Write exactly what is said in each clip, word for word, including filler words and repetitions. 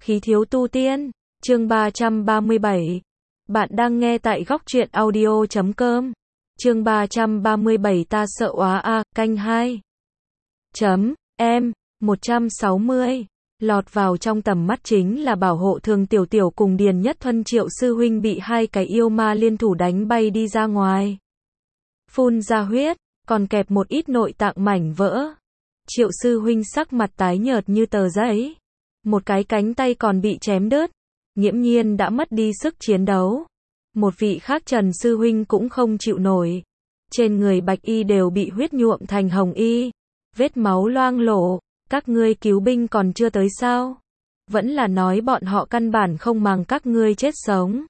Khí thiếu tu tiên, chương ba trăm ba mươi bảy. Bạn đang nghe tại góc truyện audio chấm com. Chương ba trăm ba mươi bảy ta sợ óa a, canh hai. Chấm, em, một trăm sáu mươi. Lọt vào trong tầm mắt chính là bảo hộ Thường Tiểu Tiểu cùng Điền Nhất Thuân Triệu sư huynh bị hai cái yêu ma liên thủ đánh bay đi ra ngoài. Phun ra huyết, còn kẹp một ít nội tạng mảnh vỡ. Triệu sư huynh sắc mặt tái nhợt như tờ giấy. Một cái cánh tay còn bị chém đứt, nghiễm nhiên đã mất đi sức chiến đấu. Một vị khác Trần sư huynh cũng không chịu nổi. Trên người bạch y đều bị huyết nhuộm thành hồng y, vết máu loang lổ. Các ngươi cứu binh còn chưa tới sao? Vẫn là nói bọn họ căn bản không màng các ngươi chết sống.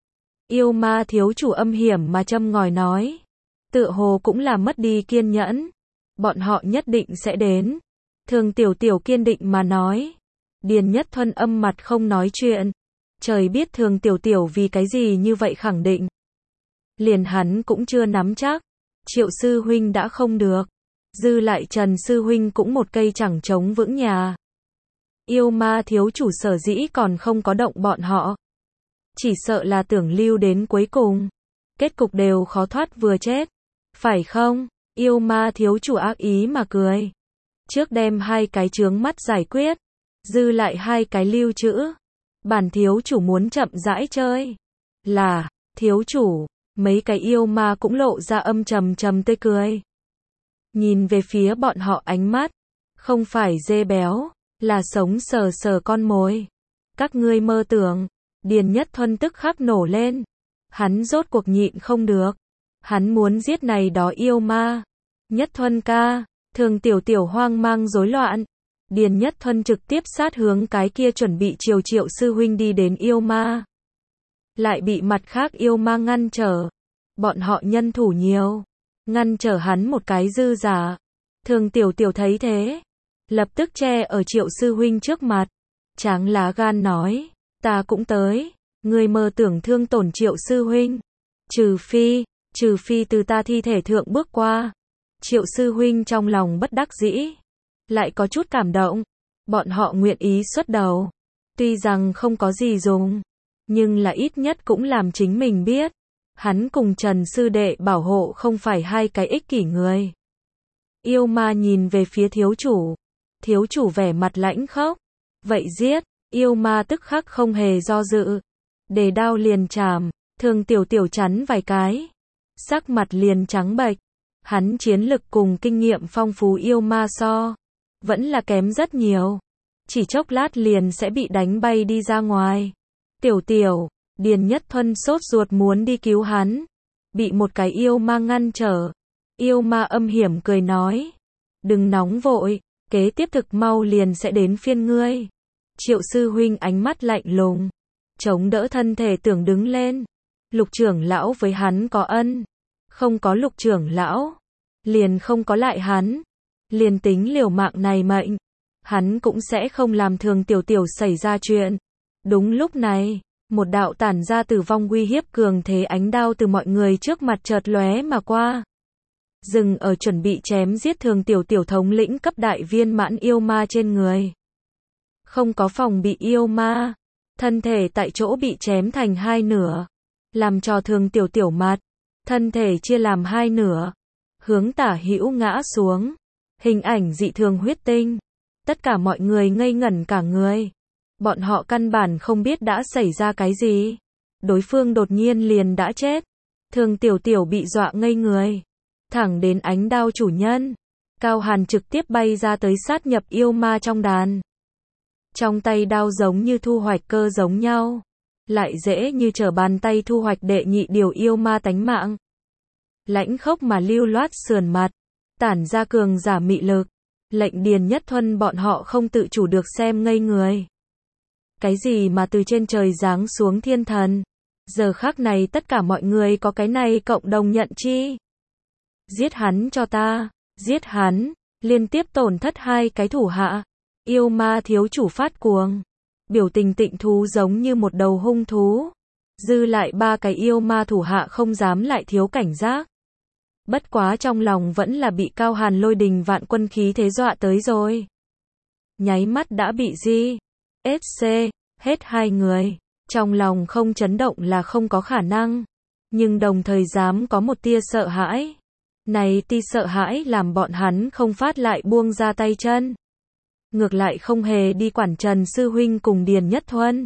Yêu ma thiếu chủ âm hiểm mà châm ngòi nói. Tựa hồ cũng là mất đi kiên nhẫn. Bọn họ nhất định sẽ đến. Thường Tiểu Tiểu kiên định mà nói. Điền Nhất Thuân âm mặt không nói chuyện. Trời biết Thường Tiểu Tiểu vì cái gì như vậy khẳng định. Liền hắn cũng chưa nắm chắc. Triệu sư huynh đã không được. Dư lại Trần sư huynh cũng một cây chẳng chống vững nhà. Yêu ma thiếu chủ sở dĩ còn không có động bọn họ. Chỉ sợ là tưởng lưu đến cuối cùng. Kết cục đều khó thoát vừa chết. Phải không? Yêu ma thiếu chủ ác ý mà cười. Trước đem hai cái chướng mắt giải quyết. Dư lại hai cái lưu trữ. Bản thiếu chủ muốn chậm rãi chơi. Là, thiếu chủ, mấy cái yêu ma cũng lộ ra âm trầm trầm tươi cười. Nhìn về phía bọn họ ánh mắt. Không phải dê béo, là sống sờ sờ con mồi. Các ngươi mơ tưởng. Điền Nhất Thuân tức khắc nổ lên. Hắn rốt cuộc nhịn không được. Hắn muốn giết này đó yêu ma. Nhất Thuân ca, Thường Tiểu Tiểu hoang mang rối loạn. Điền Nhất Thuân trực tiếp sát hướng cái kia chuẩn bị chiều Triệu sư huynh đi đến yêu ma. Lại bị mặt khác yêu ma ngăn trở. Bọn họ nhân thủ nhiều. Ngăn trở hắn một cái dư giả. Thường Tiểu Tiểu thấy thế. Lập tức che ở Triệu sư huynh trước mặt. Tráng lá gan nói. Ta cũng tới. Người mơ tưởng thương tổn Triệu sư huynh. Trừ phi, trừ phi từ ta thi thể thượng bước qua. Triệu sư huynh trong lòng bất đắc dĩ. Lại có chút cảm động. Bọn họ nguyện ý xuất đầu. Tuy rằng không có gì dùng. Nhưng là ít nhất cũng làm chính mình biết. Hắn cùng Trần sư đệ bảo hộ không phải hai cái ích kỷ người. Yêu ma nhìn về phía thiếu chủ. Thiếu chủ vẻ mặt lãnh khốc. Vậy giết. Yêu ma tức khắc không hề do dự. Đề đao liền chàm. Thường Tiểu Tiểu chắn vài cái. Sắc mặt liền trắng bệch. Hắn chiến lực cùng kinh nghiệm phong phú yêu ma so. Vẫn là kém rất nhiều. Chỉ chốc lát liền sẽ bị đánh bay đi ra ngoài. Tiểu Tiểu, Điền Nhất Thuân sốt ruột muốn đi cứu hắn. Bị một cái yêu ma ngăn trở. Yêu ma âm hiểm cười nói. Đừng nóng vội, kế tiếp thực mau liền sẽ đến phiên ngươi. Triệu sư huynh ánh mắt lạnh lùng. Chống đỡ thân thể tưởng đứng lên. Lục trưởng lão với hắn có ân. Không có lục trưởng lão. Liền không có lại hắn. Liền tính liều mạng này mệnh. Hắn cũng sẽ không làm Thường Tiểu Tiểu xảy ra chuyện. Đúng lúc này. Một đạo tản ra tử vong uy hiếp cường thế ánh đao từ mọi người trước mặt chợt lóe mà qua. Dừng ở chuẩn bị chém giết Thường Tiểu Tiểu thống lĩnh cấp đại viên mãn yêu ma trên người. Không có phòng bị yêu ma. Thân thể tại chỗ bị chém thành hai nửa. Làm cho Thường Tiểu Tiểu mặt. Thân thể chia làm hai nửa. Hướng tả hữu ngã xuống. Hình ảnh dị thường huyết tinh. Tất cả mọi người ngây ngẩn cả người. Bọn họ căn bản không biết đã xảy ra cái gì. Đối phương đột nhiên liền đã chết. Thường Tiểu Tiểu bị dọa ngây người. Thẳng đến ánh đao chủ nhân. Cao Hàn trực tiếp bay ra tới sát nhập yêu ma trong đàn. Trong tay đao giống như thu hoạch cơ giống nhau. Lại dễ như trở bàn tay thu hoạch đệ nhị điều yêu ma tánh mạng. Lãnh khốc mà lưu loát sườn mặt. Tản ra cường giả mị lực. Lệnh Điền Nhất Thuân bọn họ không tự chủ được xem ngây người. Cái gì mà từ trên trời giáng xuống thiên thần. Giờ khắc này tất cả mọi người có cái này cộng đồng nhận chi. Giết hắn cho ta. Giết hắn. Liên tiếp tổn thất hai cái thủ hạ. Yêu ma thiếu chủ phát cuồng. Biểu tình tịnh thú giống như một đầu hung thú. Dư lại ba cái yêu ma thủ hạ không dám lại thiếu cảnh giác. Bất quá trong lòng vẫn là bị Cao Hàn lôi đình vạn quân khí thế dọa tới rồi. Nháy mắt đã bị G. S C. Hết hai người, trong lòng không chấn động là không có khả năng, nhưng đồng thời dám có một tia sợ hãi. Này tia sợ hãi làm bọn hắn không phát lại buông ra tay chân. Ngược lại không hề đi quản Trần Sư Huynh cùng Điền Nhất Thuân.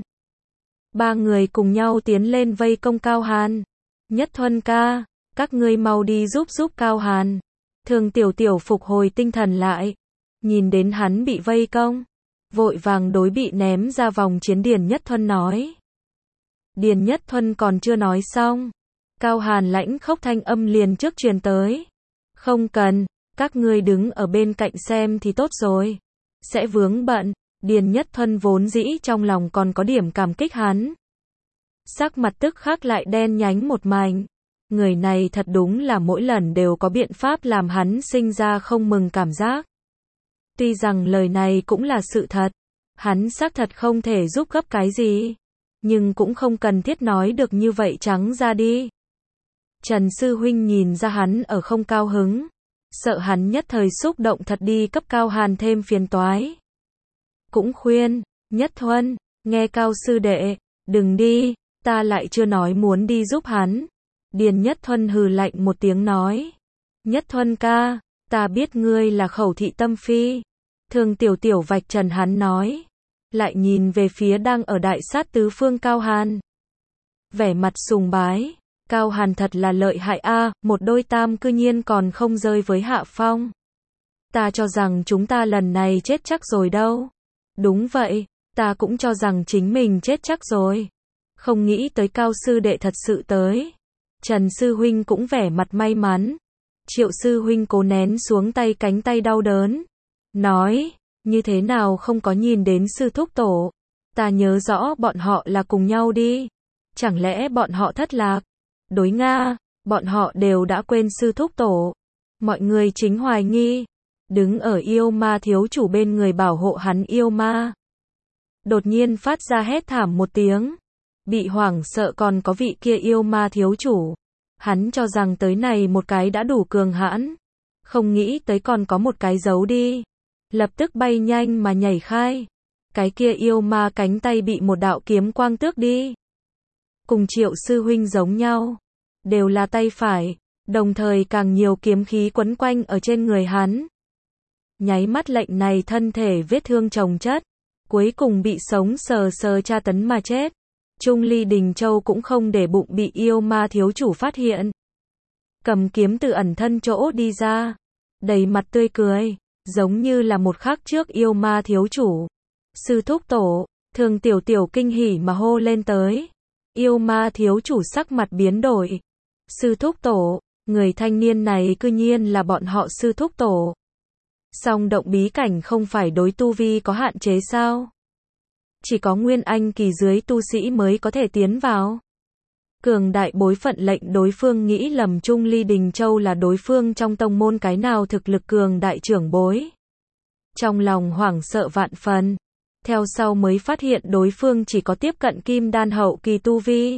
Ba người cùng nhau tiến lên vây công Cao Hàn. Nhất Thuân ca, các ngươi mau đi giúp giúp Cao Hàn. Thường Tiểu Tiểu phục hồi tinh thần lại. Nhìn đến hắn bị vây công. Vội vàng đối bị ném ra vòng chiến Điền Nhất Thuân nói. Điền Nhất Thuân còn chưa nói xong. Cao Hàn lãnh khốc thanh âm liền trước truyền tới. Không cần, các ngươi đứng ở bên cạnh xem thì tốt rồi. Sẽ vướng bận. Điền Nhất Thuân vốn dĩ trong lòng còn có điểm cảm kích hắn. Sắc mặt tức khắc lại đen nhánh một mảnh. Người này thật đúng là mỗi lần đều có biện pháp làm hắn sinh ra không mừng cảm giác. Tuy rằng lời này cũng là sự thật. Hắn xác thật không thể giúp gấp cái gì. Nhưng cũng không cần thiết nói được như vậy trắng ra đi. Trần Sư Huynh nhìn ra hắn ở không cao hứng. Sợ hắn nhất thời xúc động thật đi cấp Cao Hàn thêm phiền toái. Cũng khuyên, Nhất Thuân, nghe Cao Sư Đệ, đừng đi, ta lại chưa nói muốn đi giúp hắn. Điền Nhất Thuân hừ lạnh một tiếng nói. Nhất Thuân ca, ta biết ngươi là khẩu thị tâm phi. Thường Tiểu Tiểu vạch trần hắn nói. Lại nhìn về phía đang ở đại sát tứ phương Cao Hàn. Vẻ mặt sùng bái. Cao Hàn thật là lợi hại a, một đôi tam cư nhiên còn không rơi với hạ phong. Ta cho rằng chúng ta lần này chết chắc rồi đâu. Đúng vậy, ta cũng cho rằng chính mình chết chắc rồi. Không nghĩ tới Cao Sư Đệ thật sự tới. Trần Sư Huynh cũng vẻ mặt may mắn. Triệu Sư Huynh cố nén xuống tay cánh tay đau đớn. Nói, như thế nào không có nhìn đến Sư Thúc Tổ. Ta nhớ rõ bọn họ là cùng nhau đi. Chẳng lẽ bọn họ thất lạc? Đối Nga, bọn họ đều đã quên Sư Thúc Tổ. Mọi người chính hoài nghi. Đứng ở yêu ma thiếu chủ bên người bảo hộ hắn yêu ma. Đột nhiên phát ra hét thảm một tiếng. Bị hoảng sợ còn có vị kia yêu ma thiếu chủ. Hắn cho rằng tới này một cái đã đủ cường hãn. Không nghĩ tới còn có một cái giấu đi. Lập tức bay nhanh mà nhảy khai. Cái kia yêu ma cánh tay bị một đạo kiếm quang tước đi. Cùng Triệu Sư Huynh giống nhau. Đều là tay phải. Đồng thời càng nhiều kiếm khí quấn quanh ở trên người hắn. Nháy mắt lệnh này thân thể vết thương chồng chất. Cuối cùng bị sống sờ sờ tra tấn mà chết. Trung Ly Đình Châu cũng không để bụng bị yêu ma thiếu chủ phát hiện. Cầm kiếm từ ẩn thân chỗ đi ra. Đầy mặt tươi cười. Giống như là một khắc trước yêu ma thiếu chủ. Sư Thúc Tổ, Thường Tiểu Tiểu kinh hỉ mà hô lên tới. Yêu ma thiếu chủ sắc mặt biến đổi. Sư Thúc Tổ, người thanh niên này cư nhiên là bọn họ Sư Thúc Tổ. Song động bí cảnh không phải đối tu vi có hạn chế sao? Chỉ có nguyên anh kỳ dưới tu sĩ mới có thể tiến vào. Cường đại bối phận lệnh đối phương nghĩ lầm Trung Ly Đình Châu là đối phương trong tông môn cái nào thực lực cường đại trưởng bối. Trong lòng hoảng sợ vạn phần. Theo sau mới phát hiện đối phương chỉ có tiếp cận kim đan hậu kỳ tu vi.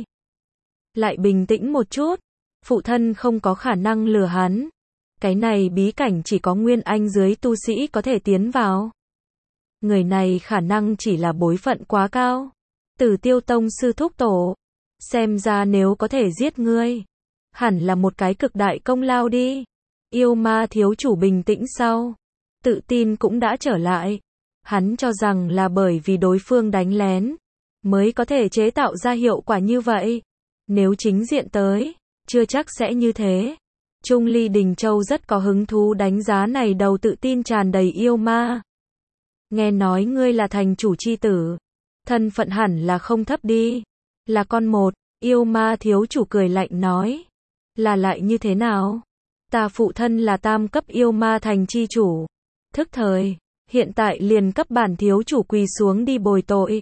Lại bình tĩnh một chút. Phụ thân không có khả năng lừa hắn. Cái này bí cảnh chỉ có nguyên anh dưới tu sĩ có thể tiến vào. Người này khả năng chỉ là bối phận quá cao. Tử Tiêu Tông Sư Thúc Tổ. Xem ra nếu có thể giết ngươi. Hẳn là một cái cực đại công lao đi. Yêu ma thiếu chủ bình tĩnh sau. Tự tin cũng đã trở lại. Hắn cho rằng là bởi vì đối phương đánh lén. Mới có thể chế tạo ra hiệu quả như vậy. Nếu chính diện tới. Chưa chắc sẽ như thế. Trung Ly Đình Châu rất có hứng thú đánh giá này đầu tự tin tràn đầy yêu ma. Nghe nói ngươi là thành chủ chi tử. Thân phận hẳn là không thấp đi. Là con một, yêu ma thiếu chủ cười lạnh nói. Là lại như thế nào? Ta phụ thân là tam cấp yêu ma thành chi chủ. Thức thời, hiện tại liền cấp bản thiếu chủ quỳ xuống đi bồi tội.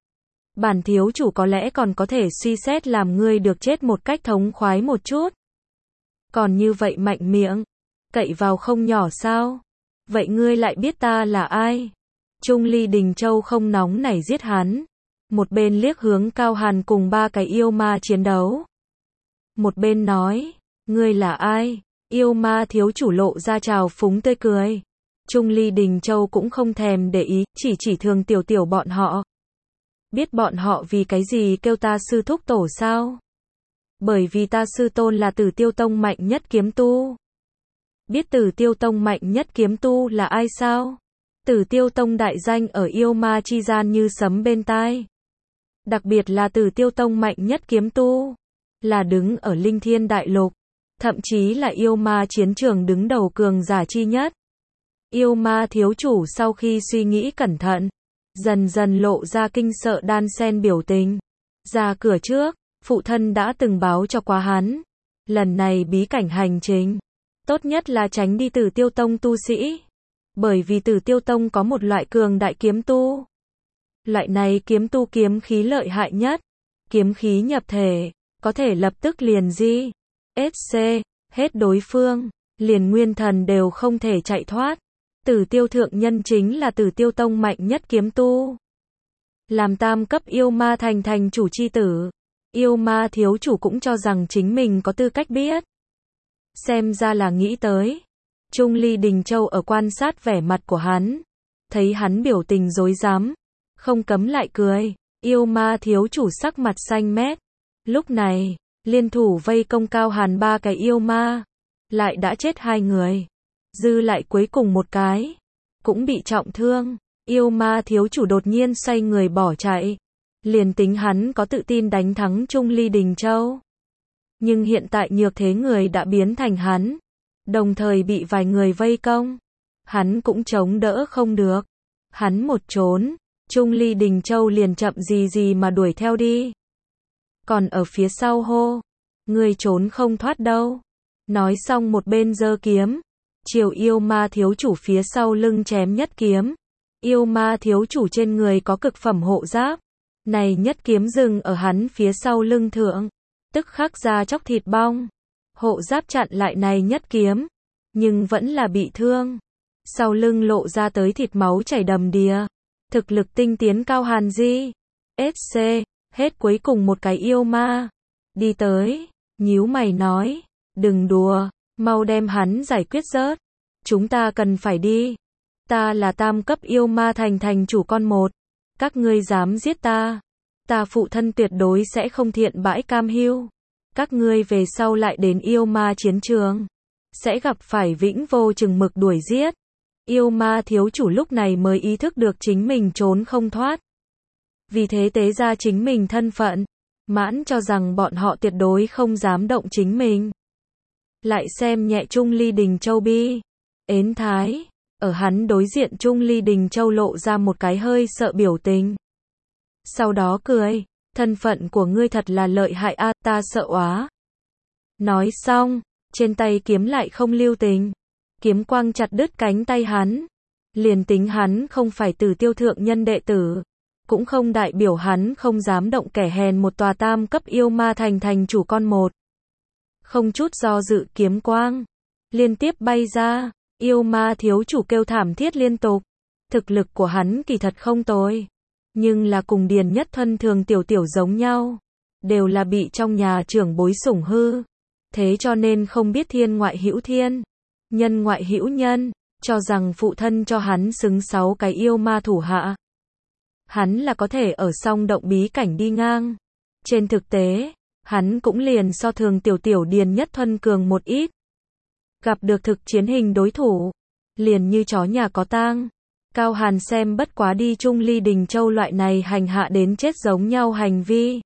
Bản thiếu chủ có lẽ còn có thể suy xét làm ngươi được chết một cách thống khoái một chút. Còn như vậy mạnh miệng, cậy vào không nhỏ sao? Vậy ngươi lại biết ta là ai? Trung Ly Đình Châu không nóng nảy giết hắn. Một bên liếc hướng Cao Hàn cùng ba cái yêu ma chiến đấu. Một bên nói, ngươi là ai? Yêu ma thiếu chủ lộ ra trào phúng tươi cười. Trung Ly Đình Châu cũng không thèm để ý, chỉ chỉ Thường Tiểu Tiểu bọn họ. Biết bọn họ vì cái gì kêu ta sư thúc tổ sao? Bởi vì ta sư tôn là Tử Tiêu Tông mạnh nhất kiếm tu. Biết Tử Tiêu Tông mạnh nhất kiếm tu là ai sao? Tử Tiêu Tông đại danh ở yêu ma chi gian như sấm bên tai. Đặc biệt là Tử Tiêu Tông mạnh nhất kiếm tu, là đứng ở Linh Thiên Đại Lục, thậm chí là yêu ma chiến trường đứng đầu cường giả chi nhất. Yêu ma thiếu chủ sau khi suy nghĩ cẩn thận, dần dần lộ ra kinh sợ đan sen biểu tình. Ra cửa trước, phụ thân đã từng báo cho quá hắn. Lần này bí cảnh hành trình, tốt nhất là tránh đi Tử Tiêu Tông tu sĩ. Bởi vì Tử Tiêu Tông có một loại cường đại kiếm tu. Loại này kiếm tu kiếm khí lợi hại nhất. Kiếm khí nhập thể, có thể lập tức liền di, ét xê, hết đối phương, liền nguyên thần đều không thể chạy thoát. Tử Tiêu Thượng Nhân chính là Tử Tiêu Tông mạnh nhất kiếm tu. Làm tam cấp yêu ma thành thành chủ chi tử. Yêu ma thiếu chủ cũng cho rằng chính mình có tư cách biết. Xem ra là nghĩ tới. Trung Ly Đình Châu ở quan sát vẻ mặt của hắn. Thấy hắn biểu tình rối rắm, không cấm lại cười. Yêu ma thiếu chủ sắc mặt xanh mét. Lúc này, liên thủ vây công Cao Hàn ba cái yêu ma. Lại đã chết hai người. Dư lại cuối cùng một cái. Cũng bị trọng thương. Yêu ma thiếu chủ đột nhiên xoay người bỏ chạy. Liền tính hắn có tự tin đánh thắng Trung Ly Đình Châu. Nhưng hiện tại nhược thế người đã biến thành hắn. Đồng thời bị vài người vây công. Hắn cũng chống đỡ không được. Hắn một trốn, Trung Ly Đình Châu liền chậm gì gì mà đuổi theo đi. Còn ở phía sau hô, người trốn không thoát đâu. Nói xong một bên giơ kiếm, chiều yêu ma thiếu chủ phía sau lưng chém nhất kiếm. Yêu ma thiếu chủ trên người có cực phẩm hộ giáp. Này nhất kiếm dừng ở hắn phía sau lưng thượng. Tức khắc ra chóc thịt bong. Hộ giáp chặn lại này nhất kiếm. Nhưng vẫn là bị thương. Sau lưng lộ ra tới thịt máu chảy đầm đìa. Thực lực tinh tiến Cao Hàn di. ét xê. Hết cuối cùng một cái yêu ma. Đi tới. Nhíu mày nói. Đừng đùa. Mau đem hắn giải quyết rớt. Chúng ta cần phải đi. Ta là tam cấp yêu ma thành thành chủ con một. Các ngươi dám giết ta. Ta phụ thân tuyệt đối sẽ không thiện bãi cam hiu. Các ngươi về sau lại đến yêu ma chiến trường. Sẽ gặp phải vĩnh vô chừng mực đuổi giết. Yêu ma thiếu chủ lúc này mới ý thức được chính mình trốn không thoát. Vì thế tế ra chính mình thân phận. Mãn cho rằng bọn họ tuyệt đối không dám động chính mình. Lại xem nhẹ Trung Ly Đình Châu bi. Ến thái. Ở hắn đối diện Trung Ly Đình Châu lộ ra một cái hơi sợ biểu tình. Sau đó cười. Thân phận của ngươi thật là lợi hại a, ta sợ quá. Nói xong, trên tay kiếm lại không lưu tình. Kiếm quang chặt đứt cánh tay hắn. Liền tính hắn không phải Tử Tiêu Thượng Nhân đệ tử. Cũng không đại biểu hắn không dám động kẻ hèn một tòa tam cấp yêu ma thành thành chủ con một. Không chút do dự kiếm quang. Liên tiếp bay ra. Yêu ma thiếu chủ kêu thảm thiết liên tục. Thực lực của hắn kỳ thật không tồi. Nhưng là cùng Điền Nhất Thuân thường tiểu tiểu giống nhau. Đều là bị trong nhà trưởng bối sủng hư. Thế cho nên không biết thiên ngoại hữu thiên. Nhân ngoại hữu nhân. Cho rằng phụ thân cho hắn xứng sáu cái yêu ma thủ hạ. Hắn là có thể ở song động bí cảnh đi ngang. Trên thực tế, hắn cũng liền so thường tiểu tiểu Điền Nhất Thuân cường một ít. Gặp được thực chiến hình đối thủ. Liền như chó nhà có tang. Cao Hàn xem bất quá đi Trung Ly Đình Châu loại này hành hạ đến chết giống nhau hành vi.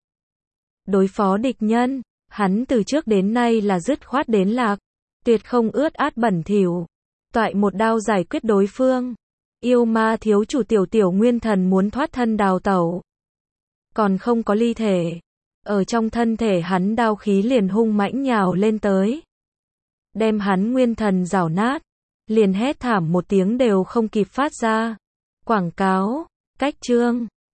Đối phó địch nhân, hắn từ trước đến nay là dứt khoát đến lạc. Tuyệt không ướt át bẩn thỉu. Toại một đao giải quyết đối phương. Yêu ma thiếu chủ tiểu tiểu nguyên thần muốn thoát thân đào tẩu. Còn không có ly thể. Ở trong thân thể hắn đao khí liền hung mãnh nhào lên tới. Đem hắn nguyên thần rảo nát. Liền hét thảm một tiếng đều không kịp phát ra. Quảng cáo, cách chương.